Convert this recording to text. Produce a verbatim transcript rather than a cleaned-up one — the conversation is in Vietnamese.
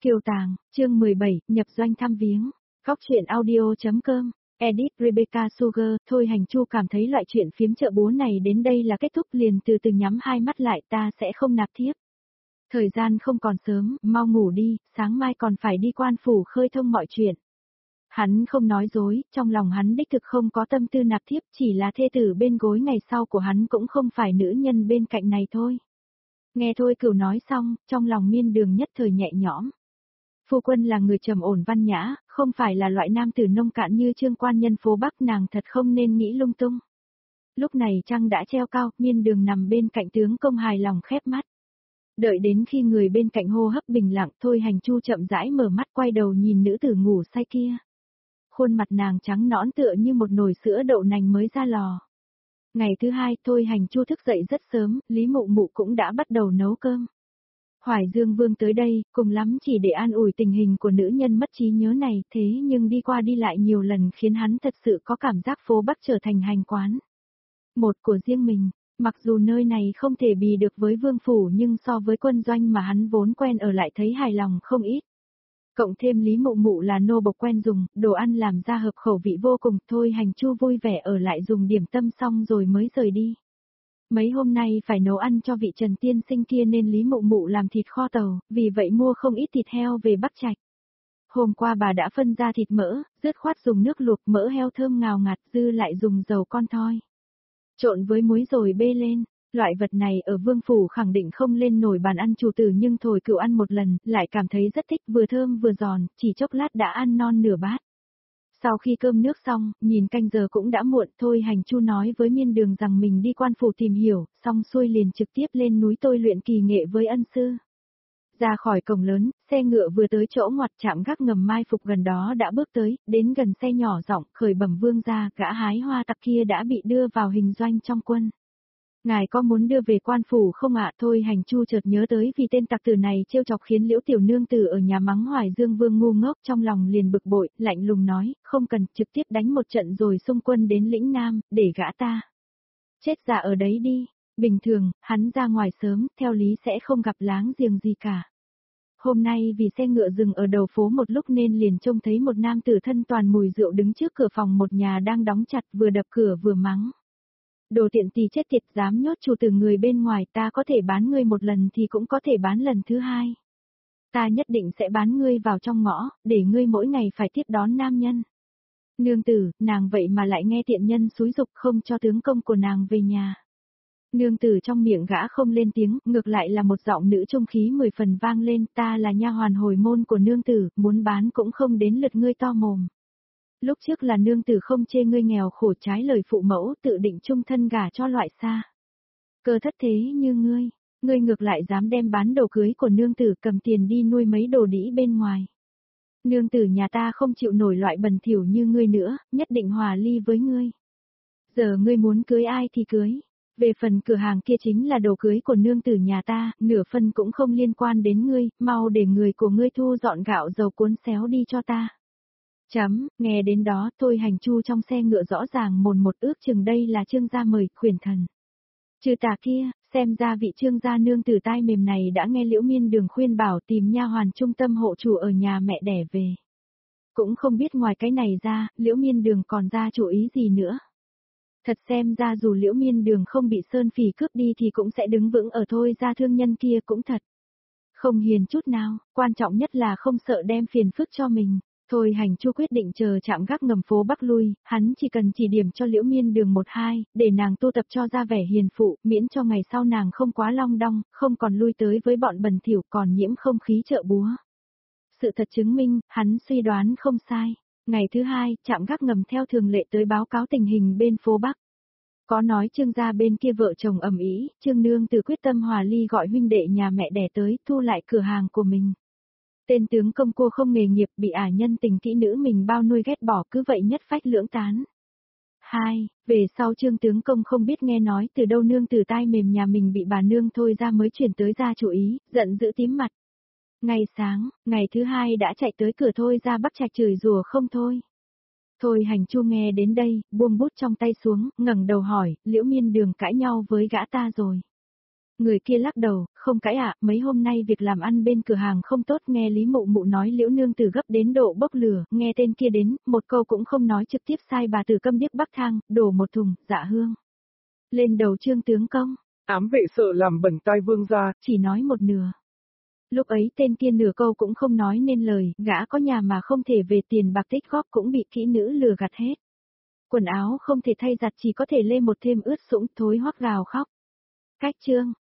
Kiều Tàng, chương mười bảy, nhập doanh thăm viếng. Góc truyện audio.com, edit Rebecca Sugar. Thôi Hành Chu cảm thấy loại chuyện phiếm chợ búa này đến đây là kết thúc, liền từ từ nhắm hai mắt lại, ta sẽ không nạp thiếp. Thời gian không còn sớm, mau ngủ đi, sáng mai còn phải đi quan phủ khơi thông mọi chuyện. Hắn không nói dối, trong lòng hắn đích thực không có tâm tư nạp thiếp, chỉ là thê tử bên gối ngày sau của hắn cũng không phải nữ nhân bên cạnh này thôi. Nghe Thôi Cửu nói xong, trong lòng Miên Đường nhất thời nhẹ nhõm. Phu quân là người trầm ổn văn nhã, không phải là loại nam tử nông cạn như Trương quan nhân phố Bắc, nàng thật không nên nghĩ lung tung. Lúc này trăng đã treo cao, Miên Đường nằm bên cạnh tướng công hài lòng khép mắt. Đợi đến khi người bên cạnh hô hấp bình lặng, Thôi Hành Chu chậm rãi mở mắt, quay đầu nhìn nữ tử ngủ say kia. Khuôn mặt nàng trắng nõn tựa như một nồi sữa đậu nành mới ra lò. Ngày thứ hai, Thôi Hành Chu thức dậy rất sớm, Lý Mụ Mụ cũng đã bắt đầu nấu cơm. Hoài Dương Vương tới đây, cùng lắm chỉ để an ủi tình hình của nữ nhân mất trí nhớ này, thế nhưng đi qua đi lại nhiều lần khiến hắn thật sự có cảm giác phố Bắc trở thành hành quán. Một của riêng mình, mặc dù nơi này không thể bì được với vương phủ nhưng so với quân doanh mà hắn vốn quen ở lại thấy hài lòng không ít. Cộng thêm Lý Mụ Mụ là nô bộc quen dùng, đồ ăn làm ra hợp khẩu vị vô cùng, Thôi Hành Chu vui vẻ ở lại dùng điểm tâm xong rồi mới rời đi. Mấy hôm nay phải nấu ăn cho vị Trần tiên sinh kia nên Lý Mụ Mụ làm thịt kho tàu, vì vậy mua không ít thịt heo về Bắc Trạch. Hôm qua bà đã phân ra thịt mỡ, dứt khoát dùng nước luộc mỡ heo thơm ngào ngạt, dư lại dùng dầu con thoi. Trộn với muối rồi bê lên. Loại vật này ở vương phủ khẳng định không lên nổi bàn ăn chủ tử, nhưng Thôi Cửu ăn một lần, lại cảm thấy rất thích, vừa thơm vừa giòn, chỉ chốc lát đã ăn non nửa bát. Sau khi cơm nước xong, nhìn canh giờ cũng đã muộn, Thôi Hành Chu nói với Miên Đường rằng mình đi quan phủ tìm hiểu, xong xuôi liền trực tiếp lên núi tôi luyện kỳ nghệ với ân sư. Ra khỏi cổng lớn, xe ngựa vừa tới chỗ ngoặt trạm gác ngầm mai phục gần đó đã bước tới, đến gần xe nhỏ giọng khởi bẩm vương gia, gã hái hoa tặc kia đã bị đưa vào hình doanh trong quân. Ngài có muốn đưa về quan phủ không ạ? Thôi Hành Chu chợt nhớ tới vì tên tặc tử này trêu chọc khiến Liễu tiểu nương tử ở nhà mắng Hoài Dương Vương ngu ngốc, trong lòng liền bực bội, lạnh lùng nói, không cần, trực tiếp đánh một trận rồi xung quân đến lĩnh Nam, để gã ta chết dạ ở đấy đi. Bình thường, hắn ra ngoài sớm, theo lý sẽ không gặp láng giềng gì cả. Hôm nay vì xe ngựa dừng ở đầu phố một lúc nên liền trông thấy một nam tử thân toàn mùi rượu đứng trước cửa phòng một nhà đang đóng chặt, vừa đập cửa vừa mắng. Đồ tiện tì chết tiệt, dám nhốt chủ tử người bên ngoài, ta có thể bán ngươi một lần thì cũng có thể bán lần thứ hai. Ta nhất định sẽ bán ngươi vào trong ngõ, để ngươi mỗi ngày phải tiếp đón nam nhân. Nương tử, nàng vậy mà lại nghe tiện nhân xúi giục không cho tướng công của nàng về nhà. Nương tử trong miệng gã không lên tiếng, ngược lại là một giọng nữ trung khí mười phần vang lên, ta là nha hoàn hồi môn của nương tử, muốn bán cũng không đến lượt ngươi to mồm. Lúc trước là nương tử không chê ngươi nghèo khổ trái lời phụ mẫu, tự định chung thân gả cho loại xa cơ thất thế như ngươi, ngươi ngược lại dám đem bán đồ cưới của nương tử cầm tiền đi nuôi mấy đồ đĩ bên ngoài. Nương tử nhà ta không chịu nổi loại bẩn thỉu như ngươi nữa, nhất định hòa ly với ngươi. Giờ ngươi muốn cưới ai thì cưới. Về phần cửa hàng kia chính là đồ cưới của nương tử nhà ta, nửa phân cũng không liên quan đến ngươi, mau để người của ngươi thu dọn gạo dầu cuốn xéo đi cho ta. Chấm, nghe đến đó, Thôi Hành Chu trong xe ngựa rõ ràng mồn một ước chừng đây là Trương gia mời, khuyển thần. Trừ tà kia, xem ra vị Trương gia nương tử tai mềm này đã nghe Liễu Miên Đường khuyên bảo tìm nha hoàn trung tâm hộ chủ ở nhà mẹ đẻ về. Cũng không biết ngoài cái này ra, Liễu Miên Đường còn ra chủ ý gì nữa. Thật xem ra dù Liễu Miên Đường không bị Sơn Phỉ cướp đi thì cũng sẽ đứng vững ở Thôi gia thương nhân kia cũng thật. Không hiền chút nào, quan trọng nhất là không sợ đem phiền phức cho mình. Thôi Hành Chu quyết định chờ chạm gác ngầm phố Bắc lui, hắn chỉ cần chỉ điểm cho Liễu Miên Đường một hai, để nàng tu tập cho ra vẻ hiền phụ, miễn cho ngày sau nàng không quá long đong, không còn lui tới với bọn bần thỉu còn nhiễm không khí chợ búa. Sự thật chứng minh, hắn suy đoán không sai. Ngày thứ hai, chạm gác ngầm theo thường lệ tới báo cáo tình hình bên phố Bắc. Có nói Trương gia bên kia vợ chồng ầm ĩ, Trương nương từ quyết tâm hòa ly gọi huynh đệ nhà mẹ đẻ tới, thu lại cửa hàng của mình. Tên tướng công cô không nghề nghiệp bị ả nhân tình kỹ nữ mình bao nuôi ghét bỏ, cứ vậy nhất phách lưỡng tán. Hai, về sau Trương tướng công không biết nghe nói từ đâu nương từ tai mềm nhà mình bị bà nương Thôi ra mới chuyển tới ra chủ ý, giận dữ tím mặt. Ngày sáng, ngày thứ hai đã chạy tới cửa Thôi ra Bắc Trạch chửi rủa không thôi. Thôi Hành Chu nghe đến đây, buông bút trong tay xuống, ngẩng đầu hỏi, Liễu Miên Đường cãi nhau với gã ta rồi. Người kia lắc đầu, không cãi ạ, mấy hôm nay việc làm ăn bên cửa hàng không tốt, nghe Lý Mụ Mụ nói Liễu nương tử gấp đến độ bốc lửa, nghe tên kia đến, một câu cũng không nói trực tiếp sai bà tử câm điếc bắc thang, đổ một thùng, dạ hương. Lên đầu Trương tướng công, Ám vệ sợ làm bẩn tai vương gia, chỉ nói một nửa. Lúc ấy tên kia nửa câu cũng không nói nên lời, gã có nhà mà không thể về, tiền bạc tích góp cũng bị kỹ nữ lừa gạt hết. Quần áo không thể thay giặt, chỉ có thể lê một thêm ướt sũng, thối hoắc gào khóc. Cách chương